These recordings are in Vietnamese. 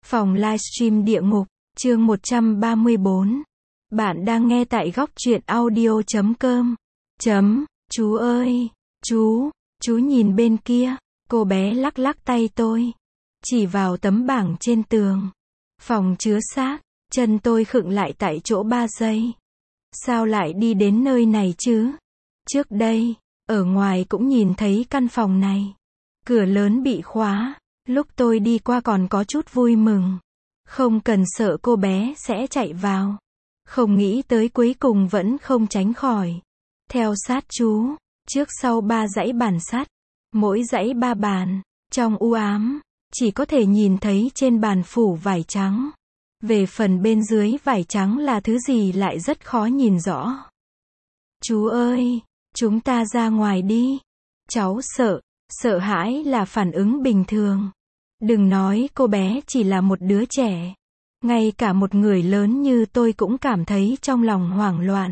Phòng livestream địa ngục, chương 134. Bạn đang nghe tại góc truyện audio.com. Chú ơi, chú nhìn bên kia. Cô bé lắc lắc tay tôi, chỉ vào tấm bảng trên tường. Phòng chứa xác, chân tôi khựng lại tại chỗ 3 giây. Sao lại đi đến nơi này chứ? Trước đây, ở ngoài cũng nhìn thấy căn phòng này. Cửa lớn bị khóa, lúc tôi đi qua còn có chút vui mừng. Không cần sợ cô bé sẽ chạy vào. Không nghĩ tới cuối cùng vẫn không tránh khỏi. Theo sát chú, trước sau 3 dãy bàn sắt, mỗi dãy 3 bàn, trong u ám, chỉ có thể nhìn thấy trên bàn phủ vải trắng. Về phần bên dưới vải trắng là thứ gì lại rất khó nhìn rõ. Chú ơi, chúng ta ra ngoài đi. Cháu sợ hãi là phản ứng bình thường. Đừng nói cô bé chỉ là một đứa trẻ. Ngay cả một người lớn như tôi cũng cảm thấy trong lòng hoảng loạn.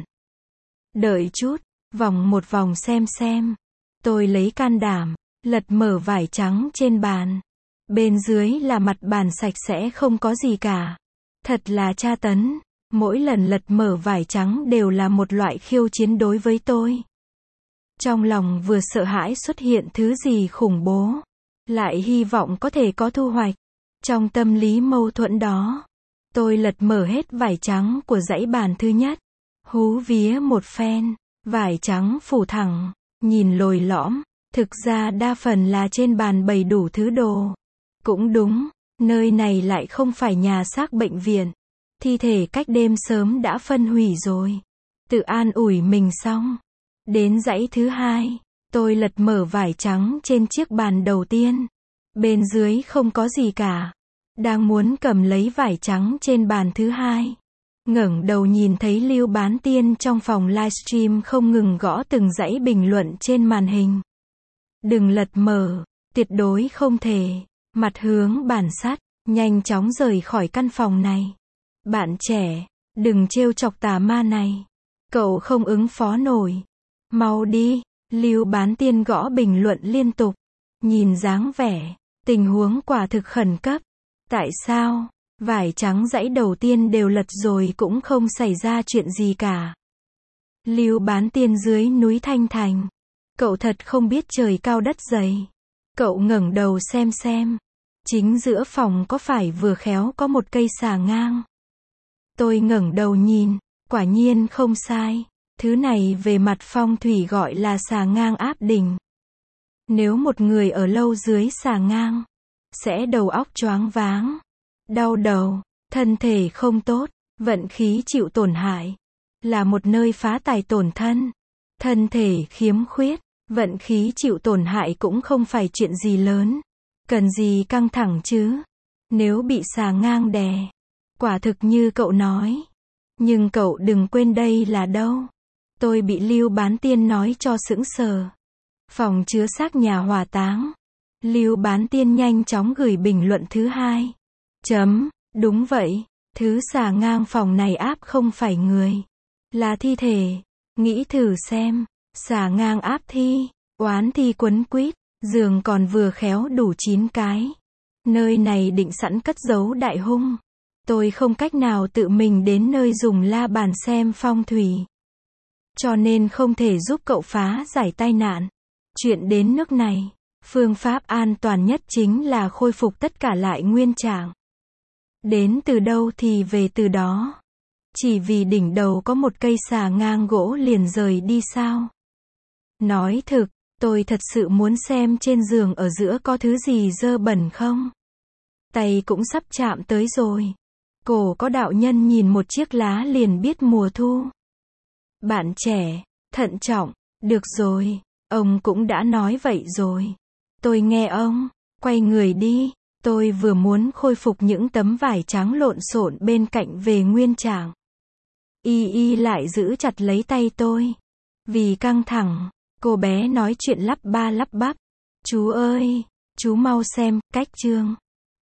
Đợi chút, vòng một vòng xem. Tôi lấy can đảm, lật mở vải trắng trên bàn. Bên dưới là mặt bàn sạch sẽ không có gì cả. Thật là tra tấn. Mỗi lần lật mở vải trắng đều là một loại khiêu chiến đối với tôi. Trong lòng vừa sợ hãi xuất hiện thứ gì khủng bố, lại hy vọng có thể có thu hoạch. Trong tâm lý mâu thuẫn đó, tôi lật mở hết vải trắng của dãy bàn thứ nhất. Hú vía một phen, vải trắng phủ thẳng, nhìn lồi lõm, thực ra đa phần là trên bàn bày đủ thứ đồ. Cũng đúng, nơi này lại không phải nhà xác bệnh viện. Thi thể cách đêm sớm đã phân hủy rồi. Tự an ủi mình xong. Đến dãy thứ hai, tôi lật mở vải trắng trên chiếc bàn đầu tiên. Bên dưới không có gì cả. Đang muốn cầm lấy vải trắng trên bàn thứ hai. Ngẩng đầu nhìn thấy Lưu Bán Tiên trong phòng livestream không ngừng gõ từng dãy bình luận trên màn hình. Đừng lật mở, tuyệt đối không thể. Mặt hướng bàn sắt, nhanh chóng rời khỏi căn phòng này. Bạn trẻ, đừng trêu chọc tà ma này. Cậu không ứng phó nổi. Mau đi, Lưu Bán Tiên gõ bình luận liên tục. Nhìn dáng vẻ, tình huống quả thực khẩn cấp. Tại sao, vải trắng dãy đầu tiên đều lật rồi cũng không xảy ra chuyện gì cả. Lưu Bán Tiên dưới núi Thanh Thành. Cậu thật không biết trời cao đất dày. Cậu ngẩng đầu xem. Chính giữa phòng có phải vừa khéo có một cây xà ngang. Tôi ngẩng đầu nhìn, quả nhiên không sai. Thứ này về mặt phong thủy gọi là xà ngang áp đỉnh. Nếu một người ở lâu dưới xà ngang, sẽ đầu óc choáng váng, đau đầu, thân thể không tốt, vận khí chịu tổn hại. Là một nơi phá tài tổn thân. Thân thể khiếm khuyết, vận khí chịu tổn hại cũng không phải chuyện gì lớn. Cần gì căng thẳng chứ? Nếu bị xà ngang đè, quả thực như cậu nói. Nhưng cậu đừng quên đây là đâu. Tôi bị Lưu Bán Tiên nói cho sững sờ. Phòng chứa xác nhà hỏa táng. Lưu Bán Tiên nhanh chóng gửi bình luận thứ hai. Đúng vậy, thứ xà ngang phòng này áp không phải người, là thi thể. Nghĩ thử xem, xà ngang áp thi, oán thi quấn quýt, giường còn vừa khéo đủ 9 cái. Nơi này định sẵn cất giấu đại hung. Tôi không cách nào tự mình đến nơi dùng la bàn xem phong thủy. Cho nên không thể giúp cậu phá giải tai nạn. Chuyện đến nước này, phương pháp an toàn nhất chính là khôi phục tất cả lại nguyên trạng. Đến từ đâu thì về từ đó. Chỉ vì đỉnh đầu có một cây xà ngang gỗ liền rời đi sao? Nói thực, tôi thật sự muốn xem trên giường ở giữa có thứ gì dơ bẩn không? Tay cũng sắp chạm tới rồi. Cổ có đạo nhân nhìn một chiếc lá liền biết mùa thu. Bạn trẻ, thận trọng, được rồi, ông cũng đã nói vậy rồi. Tôi nghe ông, quay người đi, tôi vừa muốn khôi phục những tấm vải trắng lộn xộn bên cạnh về nguyên trạng. Y lại giữ chặt lấy tay tôi. Vì căng thẳng, cô bé nói chuyện lắp ba lắp bắp. Chú ơi, chú mau xem, cách chương.